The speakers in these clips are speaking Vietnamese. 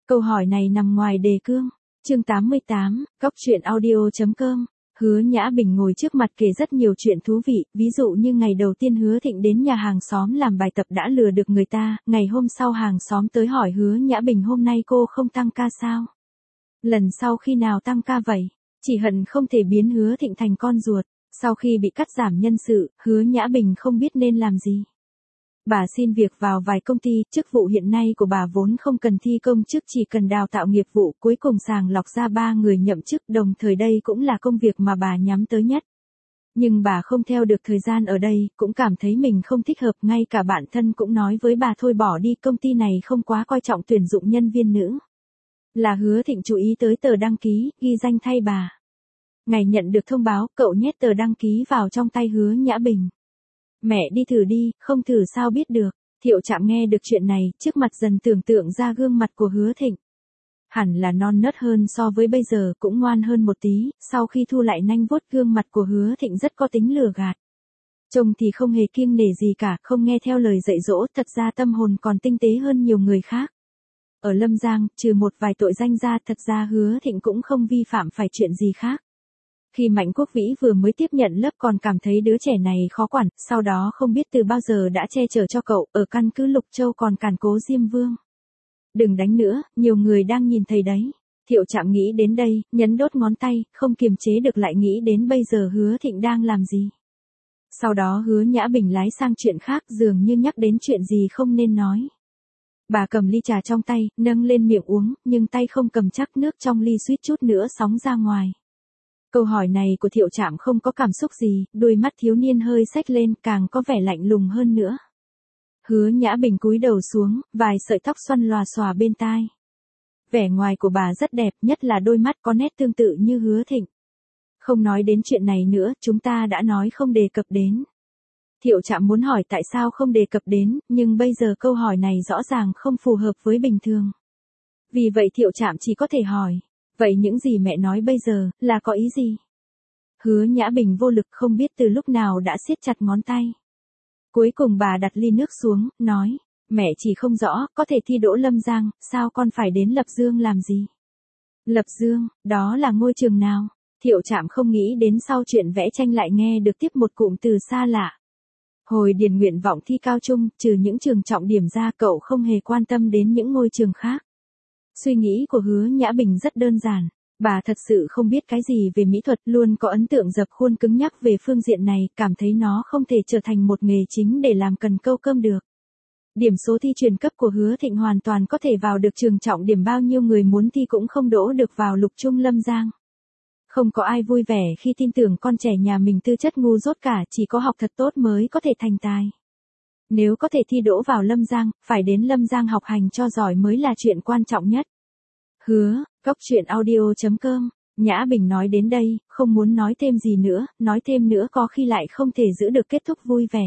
Câu hỏi này nằm ngoài đề cương. Chương 88, Góc truyện audio.com. Hứa Nhã Bình ngồi trước mặt kể rất nhiều chuyện thú vị, ví dụ như ngày đầu tiên Hứa Thịnh đến nhà hàng xóm làm bài tập đã lừa được người ta, ngày hôm sau hàng xóm tới hỏi Hứa Nhã Bình hôm nay cô không tăng ca sao? Lần sau khi nào tăng ca vậy? Chỉ hận không thể biến Hứa Thịnh thành con ruột. Sau khi bị cắt giảm nhân sự, Hứa Nhã Bình không biết nên làm gì. Bà xin việc vào vài công ty, chức vụ hiện nay của bà vốn không cần thi công chức, chỉ cần đào tạo nghiệp vụ, cuối cùng sàng lọc ra 3 người nhậm chức, đồng thời đây cũng là công việc mà bà nhắm tới nhất. Nhưng bà không theo được thời gian ở đây, cũng cảm thấy mình không thích hợp, ngay cả bạn thân cũng nói với bà thôi bỏ đi, công ty này không quá coi trọng tuyển dụng nhân viên nữ. Là Hứa Thịnh chú ý tới tờ đăng ký, ghi danh thay bà. Ngày nhận được thông báo, cậu nhét tờ đăng ký vào trong tay Hứa Nhã Bình. Mẹ đi thử đi, không thử sao biết được. Thiệu Trạm nghe được chuyện này, trước mặt dần tưởng tượng ra gương mặt của Hứa Thịnh. Hẳn là non nớt hơn so với bây giờ, cũng ngoan hơn một tí, sau khi thu lại nanh vuốt gương mặt của Hứa Thịnh rất có tính lừa gạt. Trông thì không hề kiêng nể gì cả, không nghe theo lời dạy dỗ, thật ra tâm hồn còn tinh tế hơn nhiều người khác. Ở Lâm Giang, trừ một vài tội danh ra, thật ra Hứa Thịnh cũng không vi phạm phải chuyện gì khác. Khi Mạnh Quốc Vĩ vừa mới tiếp nhận lớp còn cảm thấy đứa trẻ này khó quản, sau đó không biết từ bao giờ đã che chở cho cậu, ở căn cứ Lục Châu còn càn cố Diêm Vương. Đừng đánh nữa, nhiều người đang nhìn thấy đấy. Thiệu Trạm nghĩ đến đây, nhấn đốt ngón tay, không kiềm chế được lại nghĩ đến bây giờ Hứa Thịnh đang làm gì. Sau đó Hứa Nhã Bình lái sang chuyện khác, dường như nhắc đến chuyện gì không nên nói. Bà cầm ly trà trong tay, nâng lên miệng uống, nhưng tay không cầm chắc, nước trong ly suýt chút nữa sóng ra ngoài. Câu hỏi này của Thiệu Trạm không có cảm xúc gì, đôi mắt thiếu niên hơi xếch lên, càng có vẻ lạnh lùng hơn nữa. Hứa Nhã Bình cúi đầu xuống, vài sợi tóc xoăn lòa xòa bên tai. Vẻ ngoài của bà rất đẹp, nhất là đôi mắt có nét tương tự như Hứa Thịnh. Không nói đến chuyện này nữa, chúng ta đã nói không đề cập đến. Thiệu Trạm muốn hỏi tại sao không đề cập đến, nhưng bây giờ câu hỏi này rõ ràng không phù hợp với bình thường. Vì vậy Thiệu Trạm chỉ có thể hỏi. Vậy những gì mẹ nói bây giờ, là có ý gì? Hứa Nhã Bình vô lực không biết từ lúc nào đã siết chặt ngón tay. Cuối cùng bà đặt ly nước xuống, nói, mẹ chỉ không rõ, có thể thi đỗ Lâm Giang, sao con phải đến Lập Dương làm gì? Lập Dương, đó là ngôi trường nào? Thiệu Trạm không nghĩ đến sau chuyện vẽ tranh lại nghe được tiếp một cụm từ xa lạ. Hồi điền nguyện vọng thi cao trung, trừ những trường trọng điểm ra cậu không hề quan tâm đến những ngôi trường khác. Suy nghĩ của Hứa Nhã Bình rất đơn giản, bà thật sự không biết cái gì về mỹ thuật, luôn có ấn tượng dập khuôn cứng nhắc về phương diện này, cảm thấy nó không thể trở thành một nghề chính để làm cần câu cơm được. Điểm số thi truyền cấp của Hứa Thịnh hoàn toàn có thể vào được trường trọng điểm, bao nhiêu người muốn thi cũng không đỗ được vào Lục Trung Lâm Giang. Không có ai vui vẻ khi tin tưởng con trẻ nhà mình tư chất ngu dốt cả, chỉ có học thật tốt mới có thể thành tài. Nếu có thể thi đỗ vào Lâm Giang, phải đến Lâm Giang học hành cho giỏi mới là chuyện quan trọng nhất. Hứa, Góc truyện audio.com. Nhã Bình nói đến đây, không muốn nói thêm gì nữa, nói thêm nữa có khi lại không thể giữ được kết thúc vui vẻ.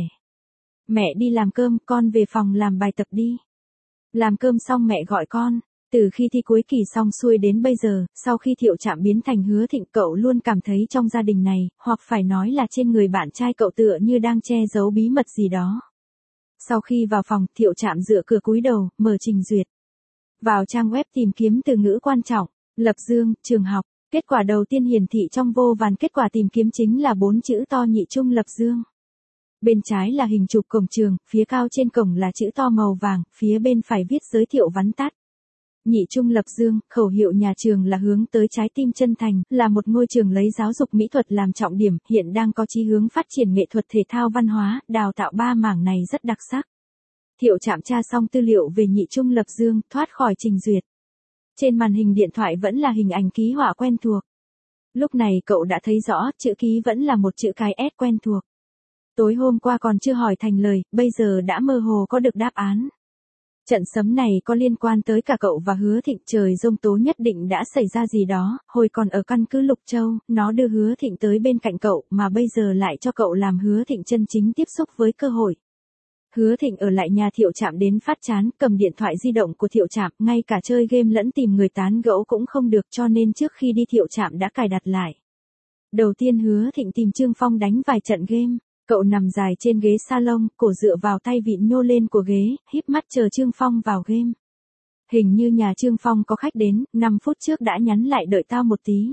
Mẹ đi làm cơm, con về phòng làm bài tập đi. Làm cơm xong mẹ gọi con. Từ khi thi cuối kỳ xong xuôi đến bây giờ, sau khi Thiệu Trạm biến thành Hứa Thịnh, cậu luôn cảm thấy trong gia đình này, hoặc phải nói là trên người bạn trai cậu tựa như đang che giấu bí mật gì đó. Sau khi vào phòng, Thiệu Trạm dựa cửa cúi đầu, mở trình duyệt. Vào trang web tìm kiếm từ ngữ quan trọng, Lập Dương, trường học, kết quả đầu tiên hiển thị trong vô vàn kết quả tìm kiếm chính là 4 chữ to Nhị Trung Lập Dương. Bên trái là hình chụp cổng trường, phía cao trên cổng là chữ to màu vàng, phía bên phải viết giới thiệu vắn tắt. Nhị Trung Lập Dương, khẩu hiệu nhà trường là hướng tới trái tim chân thành, là một ngôi trường lấy giáo dục mỹ thuật làm trọng điểm, hiện đang có chí hướng phát triển nghệ thuật thể thao văn hóa, đào tạo 3 mảng này rất đặc sắc. Thiệu Trạm tra xong tư liệu về Nhị Trung Lập Dương, thoát khỏi trình duyệt. Trên màn hình điện thoại vẫn là hình ảnh ký họa quen thuộc. Lúc này cậu đã thấy rõ, chữ ký vẫn là một chữ cái S quen thuộc. Tối hôm qua còn chưa hỏi thành lời, bây giờ đã mơ hồ có được đáp án. Trận sấm này có liên quan tới cả cậu và Hứa Thịnh, trời giông tố nhất định đã xảy ra gì đó, hồi còn ở căn cứ Lục Châu, nó đưa Hứa Thịnh tới bên cạnh cậu, mà bây giờ lại cho cậu làm Hứa Thịnh chân chính tiếp xúc với cơ hội. Hứa Thịnh ở lại nhà Thiệu Trạm đến phát chán, cầm điện thoại di động của Thiệu Trạm, ngay cả chơi game lẫn tìm người tán gẫu cũng không được, cho nên trước khi đi Thiệu Trạm đã cài đặt lại. Đầu tiên Hứa Thịnh tìm Trương Phong đánh vài trận game. Cậu nằm dài trên ghế salon, cổ dựa vào tay vịn nhô lên của ghế, híp mắt chờ Trương Phong vào game. Hình như nhà Trương Phong có khách đến, 5 phút trước đã nhắn lại đợi tao một tí.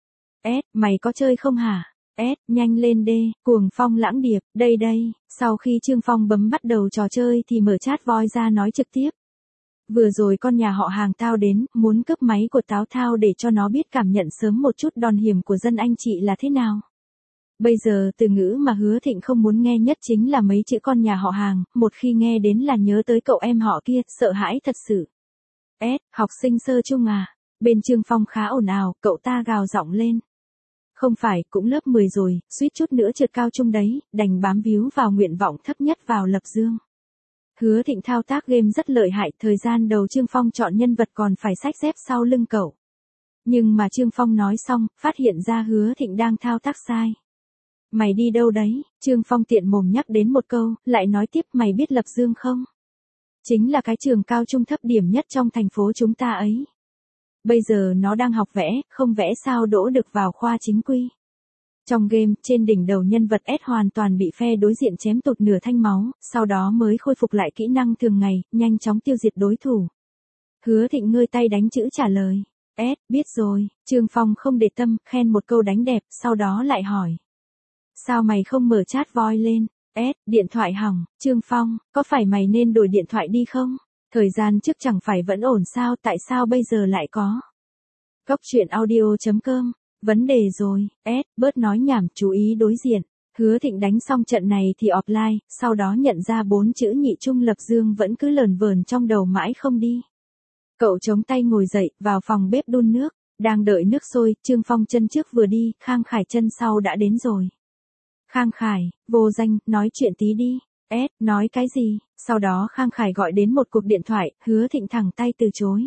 Mày có chơi không hả? Nhanh lên đê, Cuồng Phong Lãng Điệp, đây. Sau khi Trương Phong bấm bắt đầu trò chơi thì mở chat voice ra nói trực tiếp. Vừa rồi con nhà họ Hàng tao đến, muốn cướp máy của táo thao để cho nó biết cảm nhận sớm một chút đòn hiểm của dân anh chị là thế nào. Bây giờ từ ngữ mà Hứa Thịnh không muốn nghe nhất chính là mấy chữ con nhà họ Hàng, một khi nghe đến là nhớ tới cậu em họ kia, sợ hãi thật sự. Học sinh sơ trung à? Bên Trương Phong khá ồn ào, cậu ta gào giọng lên. Không phải, cũng lớp 10 rồi, suýt chút nữa trượt cao trung đấy, đành bám víu vào nguyện vọng thấp nhất vào lập dương. Hứa Thịnh thao tác game rất lợi hại, thời gian đầu Trương Phong chọn nhân vật còn phải xách dép sau lưng cậu. Nhưng mà Trương Phong nói xong, phát hiện ra Hứa Thịnh đang thao tác sai. Mày đi đâu đấy? Trương Phong tiện mồm nhắc đến một câu, lại nói tiếp mày biết lập dương không? Chính là cái trường cao trung thấp điểm nhất trong thành phố chúng ta ấy. Bây giờ nó đang học vẽ, không vẽ sao đỗ được vào khoa chính quy. Trong game, trên đỉnh đầu nhân vật S hoàn toàn bị phe đối diện chém tụt nửa thanh máu, sau đó mới khôi phục lại kỹ năng thường ngày, nhanh chóng tiêu diệt đối thủ. Hứa Thịnh ngơi tay đánh chữ trả lời. Biết rồi, Trương Phong không để tâm, khen một câu đánh đẹp, sau đó lại hỏi. Sao mày không mở chat voice lên? Điện thoại hỏng, Trương Phong, có phải mày nên đổi điện thoại đi không? Thời gian trước chẳng phải vẫn ổn sao, tại sao bây giờ lại có? Cóc truyện audio.com, vấn đề rồi, bớt nói nhảm, chú ý đối diện. Hứa Thịnh đánh xong trận này thì offline, sau đó nhận ra 4 chữ nhị trung lập dương vẫn cứ lờn vờn trong đầu mãi không đi. Cậu chống tay ngồi dậy, vào phòng bếp đun nước, đang đợi nước sôi, Trương Phong chân trước vừa đi, Khang Khải chân sau đã đến rồi. Khang Khải, vô danh, nói chuyện tí đi. Nói cái gì? Sau đó Khang Khải gọi đến một cuộc điện thoại, Hứa Thịnh thẳng tay từ chối.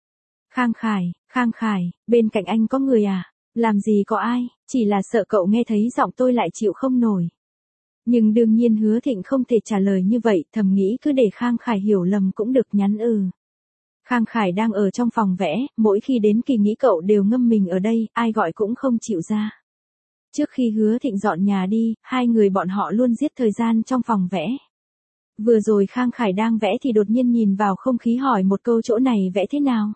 Khang Khải, bên cạnh anh có người à? Làm gì có ai, chỉ là sợ cậu nghe thấy giọng tôi lại chịu không nổi. Nhưng đương nhiên Hứa Thịnh không thể trả lời như vậy, thầm nghĩ cứ để Khang Khải hiểu lầm cũng được, nhắn Khang Khải đang ở trong phòng vẽ, mỗi khi đến kỳ nghỉ cậu đều ngâm mình ở đây, ai gọi cũng không chịu ra. Trước khi Hứa Thịnh dọn nhà đi, hai người bọn họ luôn giết thời gian trong phòng vẽ. Vừa rồi Khang Khải đang vẽ thì đột nhiên nhìn vào không khí hỏi một câu chỗ này vẽ thế nào.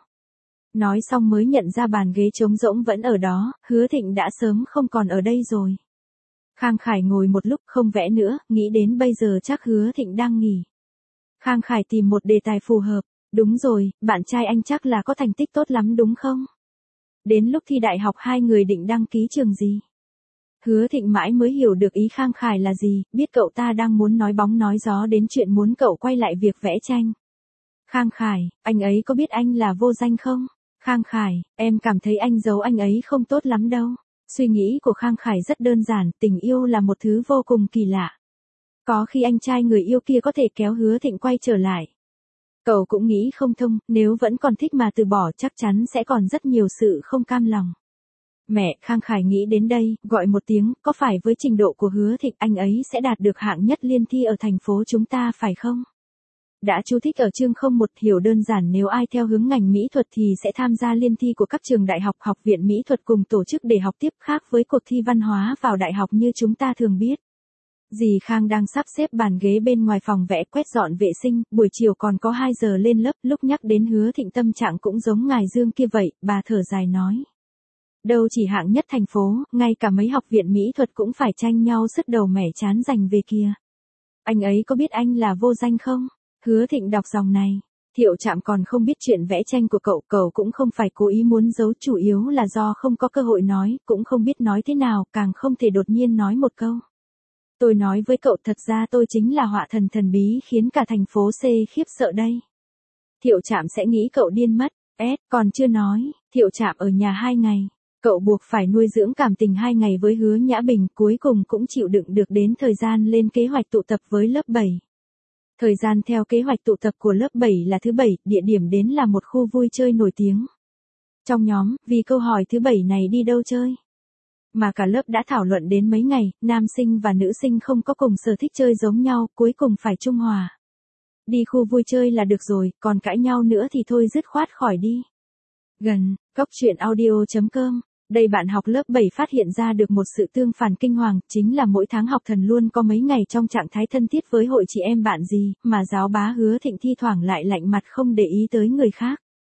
Nói xong mới nhận ra bàn ghế trống rỗng vẫn ở đó, Hứa Thịnh đã sớm không còn ở đây rồi. Khang Khải ngồi một lúc không vẽ nữa, nghĩ đến bây giờ chắc Hứa Thịnh đang nghỉ. Khang Khải tìm một đề tài phù hợp. Đúng rồi, bạn trai anh chắc là có thành tích tốt lắm đúng không? Đến lúc thi đại học hai người định đăng ký trường gì? Hứa Thịnh mãi mới hiểu được ý Khang Khải là gì, biết cậu ta đang muốn nói bóng nói gió đến chuyện muốn cậu quay lại việc vẽ tranh. Khang Khải, anh ấy có biết anh là vô danh không? Khang Khải, em cảm thấy anh giấu anh ấy không tốt lắm đâu. Suy nghĩ của Khang Khải rất đơn giản, tình yêu là một thứ vô cùng kỳ lạ. Có khi anh trai người yêu kia có thể kéo Hứa Thịnh quay trở lại. Cậu cũng nghĩ không thông, nếu vẫn còn thích mà từ bỏ chắc chắn sẽ còn rất nhiều sự không cam lòng. Mẹ, Khang Khải nghĩ đến đây, gọi một tiếng, có phải với trình độ của Hứa Thịnh anh ấy sẽ đạt được hạng nhất liên thi ở thành phố chúng ta phải không? Đã chú thích ở chương 01 hiểu đơn giản nếu ai theo hướng ngành mỹ thuật thì sẽ tham gia liên thi của các trường đại học, học viện mỹ thuật cùng tổ chức để học tiếp, khác với cuộc thi văn hóa vào đại học như chúng ta thường biết. Dì Khang đang sắp xếp bàn ghế bên ngoài phòng vẽ quét dọn vệ sinh, buổi chiều còn có 2 giờ lên lớp, lúc nhắc đến Hứa Thịnh tâm trạng cũng giống ngài Dương kia vậy, bà thở dài nói. Đâu chỉ hạng nhất thành phố, ngay cả mấy học viện mỹ thuật cũng phải tranh nhau sứt đầu mẻ chán giành về kia. Anh ấy có biết anh là vô danh không? Hứa Thịnh đọc dòng này. Thiệu Trạm còn không biết chuyện vẽ tranh của cậu cũng không phải cố ý muốn giấu, chủ yếu là do không có cơ hội nói, cũng không biết nói thế nào, càng không thể đột nhiên nói một câu. Tôi nói với cậu thật ra tôi chính là họa thần thần bí khiến cả thành phố C khiếp sợ đây. Thiệu Trạm sẽ nghĩ cậu điên mất. Còn chưa nói, Thiệu Trạm ở nhà 2 ngày. Cậu buộc phải nuôi dưỡng cảm tình 2 ngày với Hứa Nhã Bình, cuối cùng cũng chịu đựng được đến thời gian lên kế hoạch tụ tập với lớp 7. Thời gian theo kế hoạch tụ tập của lớp 7 là thứ 7, địa điểm đến là một khu vui chơi nổi tiếng. Trong nhóm, vì câu hỏi thứ 7 này đi đâu chơi? Mà cả lớp đã thảo luận đến mấy ngày, nam sinh và nữ sinh không có cùng sở thích chơi giống nhau, cuối cùng phải trung hòa. Đi khu vui chơi là được rồi, còn cãi nhau nữa thì thôi dứt khoát khỏi đi. Gần, Cóc truyện audio.com. Đây bạn học lớp 7 phát hiện ra được một sự tương phản kinh hoàng, chính là mỗi tháng học thần luôn có mấy ngày trong trạng thái thân thiết với hội chị em bạn gì, mà giáo bá Hứa Thịnh thi thoảng lại lạnh mặt không để ý tới người khác.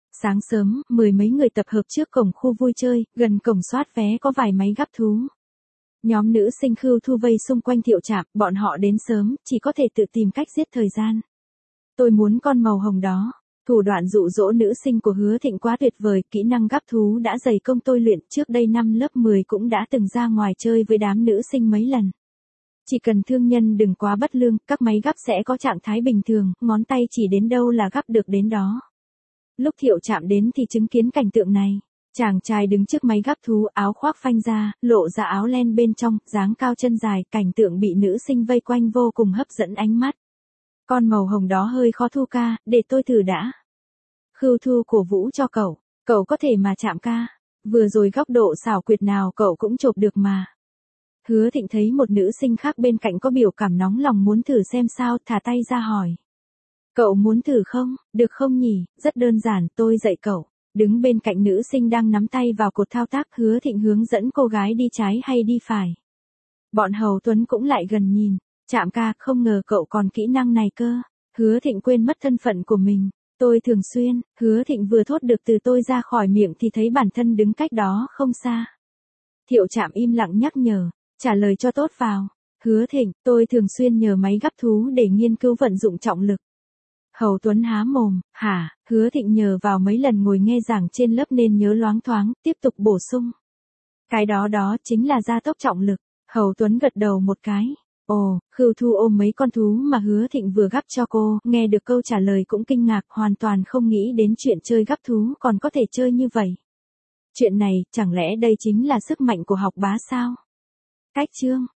Sáng sớm, mười mấy người tập hợp trước cổng khu vui chơi, gần cổng soát vé có vài máy gắp thú. Nhóm nữ sinh Khưu Thu vây xung quanh Thiệu Trạm, bọn họ đến sớm, chỉ có thể tự tìm cách giết thời gian. Tôi muốn con màu hồng đó. Thủ đoạn dụ dỗ nữ sinh của Hứa Thịnh quá tuyệt vời, kỹ năng gắp thú đã dày công tôi luyện, trước đây năm lớp 10 cũng đã từng ra ngoài chơi với đám nữ sinh mấy lần. Chỉ cần thương nhân đừng quá bất lương, các máy gắp sẽ có trạng thái bình thường, ngón tay chỉ đến đâu là gắp được đến đó. Lúc Thiệu Trạm đến thì chứng kiến cảnh tượng này. Chàng trai đứng trước máy gắp thú, áo khoác phanh ra, lộ ra áo len bên trong, dáng cao chân dài, cảnh tượng bị nữ sinh vây quanh vô cùng hấp dẫn ánh mắt. Con màu hồng đó hơi khó thu ca, để tôi thử đã. Khưu Thu cổ vũ cho cậu có thể mà chạm ca. Vừa rồi góc độ xảo quyệt nào cậu cũng chộp được mà. Hứa Thịnh thấy một nữ sinh khác bên cạnh có biểu cảm nóng lòng muốn thử xem sao, thả tay ra hỏi. Cậu muốn thử không, được không nhỉ, rất đơn giản, tôi dạy cậu. Đứng bên cạnh nữ sinh đang nắm tay vào cột thao tác, Hứa Thịnh hướng dẫn cô gái đi trái hay đi phải. Bọn Hầu Tuấn cũng lại gần nhìn. Trạm ca, không ngờ cậu còn kỹ năng này cơ. Hứa Thịnh quên mất thân phận của mình. Tôi thường xuyên, Hứa Thịnh vừa thốt được từ tôi ra khỏi miệng thì thấy bản thân đứng cách đó không xa. Thiệu Trạm im lặng nhắc nhở, trả lời cho tốt vào. Hứa Thịnh, tôi thường xuyên nhờ máy gắp thú để nghiên cứu vận dụng trọng lực. Hầu Tuấn há mồm, hả, Hứa Thịnh nhờ vào mấy lần ngồi nghe giảng trên lớp nên nhớ loáng thoáng, tiếp tục bổ sung. Cái đó chính là gia tốc trọng lực. Hầu Tuấn gật đầu một cái. Ồ, Khưu Thu ôm mấy con thú mà Hứa Thịnh vừa gắp cho cô, nghe được câu trả lời cũng kinh ngạc, hoàn toàn không nghĩ đến chuyện chơi gắp thú còn có thể chơi như vậy. Chuyện này, chẳng lẽ đây chính là sức mạnh của học bá sao? Cách chương